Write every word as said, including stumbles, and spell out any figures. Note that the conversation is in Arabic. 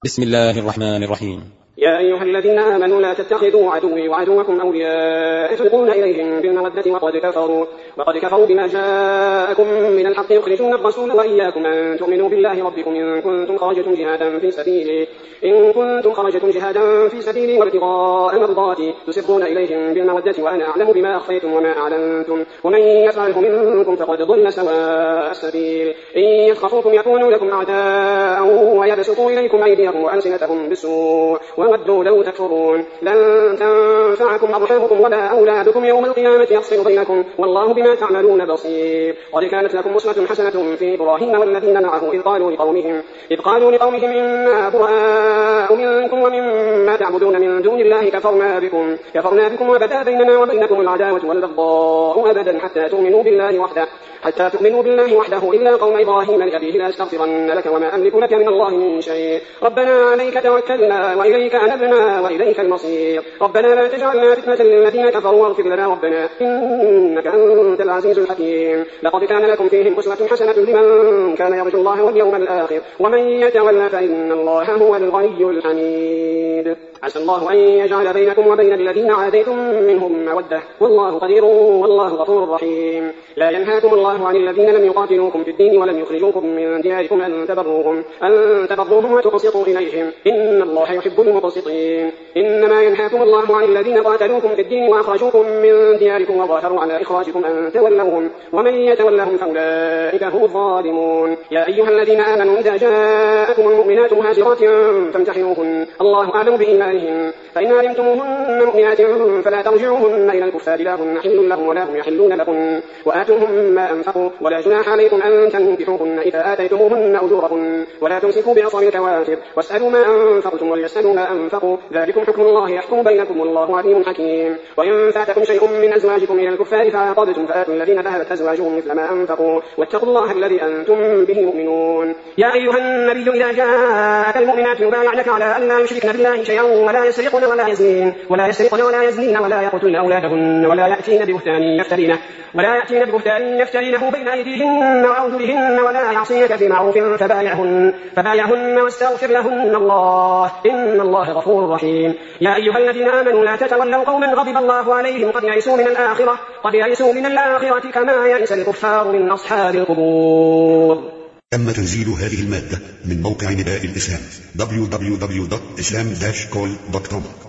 بسم الله الرحمن الرحيم. يا أيها الذين آمنوا لا تتخذوا عدوي وعدوكم أولياء تلقون إليهم بالمودة وقد كفروا وقد كفروا بما جاءكم من الحق يخرجون الرسول وإياكم أن تؤمنوا بالله ربكم إن كنتم خرجتم جهادا في سبيلي إن كنتم خرجتم جهادا في سبيلي وابتغاء مرضاتي تسرون إليهم بالمودة وأنا أعلم بما أخفيتم وما أعلنتم ومن يفعله منكم فقد ضل سواء السبيل إن يثقفوكم يكونوا لكم أعداء ويبسطوا إليكم أيديهم وألسنتهم بالسوء وودوا لو تكفرون لن تنفعكم أرحامكم ولا أولادكم يوم القيامة يفصل بينكم والله بما تعملون بصير. قد كانت لكم أسوة حسنة في إبراهيم والذين معه إذ قالوا لقومهم إذ قالوا لقومهم إنا براء منكم ومما تعبدون من دون الله كفرنا بكم كفرنا بكم وبدا بيننا وبينكم العداوة والبغضاء أبدا حتى تؤمنوا بالله وحده حتى تؤمنوا بالله وحده إلا قوم إبراهيم لأبيه لا أستغفرن لك وما أملك لك من الله من شيء ربنا عليك توكلنا وإليك أنبنا وإليك المصير ربنا لا تجعلنا فتنة للذين كفروا واغفر لنا ربنا إنك أنت العزيز الحكيم. لقد كان لكم فيهم أسوة حسنة لمن كان يرجو الله واليوم الآخر ومن يتولى فإن الله هو الغني الحميد. عسى الله أن يجعل بينكم وبين الذين عاديتم منهم مودة والله قدير والله غفور رحيم. لا ينهاكم الله عن الذين لم يقاتلوكم في الدين ولم يخرجوكم من دياركم أن تبروهم أن تبروهم وتقسطوا إليهم إن الله يحب المقسطين. إنما ينهاكم الله عن الذين قاتلوكم في الدين وأخرجوكم من دياركم وظاهروا على إخراجكم أن تولوهم ومن يتولهم فأولئك هم الظالمون. يا أيها الذين آمنوا إذا جاءكم المؤمنات مهاجرات فامتحنوهن الله أعلم بإيمانهن فإن علمتموهن مؤمنات فلا ترجعوهن إلى الكفار لا هن حل لهم ولا هم يحلون لكم وآتوهم ما أنفقوا ولا جناح عليكم أن تنكحوهن إذا آتيتموهن أجورهن ولا تمسكوا بعصم الكوافر واسألوا ما أنفقتم وليسألوا ما أنفقوا ذلكم حكم الله يحكم بينكم والله عليم حكيم. وإن فاتكم شيء من أزواجكم إلى الكفار فعاقبتم فآتوا الذين ذهبت أزواجهم مثل ما أنفقوا واتقوا الله الذي أنتم به مؤمنون. يا أيها النبي إذا جاءك المؤمنات يبايعنك على أن لا يشركن بالله شيئا ولا يسرقن ولا يزنين ولا يسرقن ولا يزنين ولا يقتلن أولادهن ولا يأتين ببهتان يفترينه ولا يأتين ببهتان يفترينه بين أيديهن وأرجلهن ولا يعصينك في معروف فبايعهن فبايعهن واستغفر لهن الله إن الله غفور رحيم. يا أيها الذين آمنوا لا تتولوا قوما غضب الله عليهم قد يئسوا من الآخرة قد يئسوا من الآخرة كما يئس الكفار من أصحاب القبور. تم تنزيل هذه المادة من موقع نداء الإسلام دبليو دبليو دبليو دوت إسلام داش كول دوت كوم.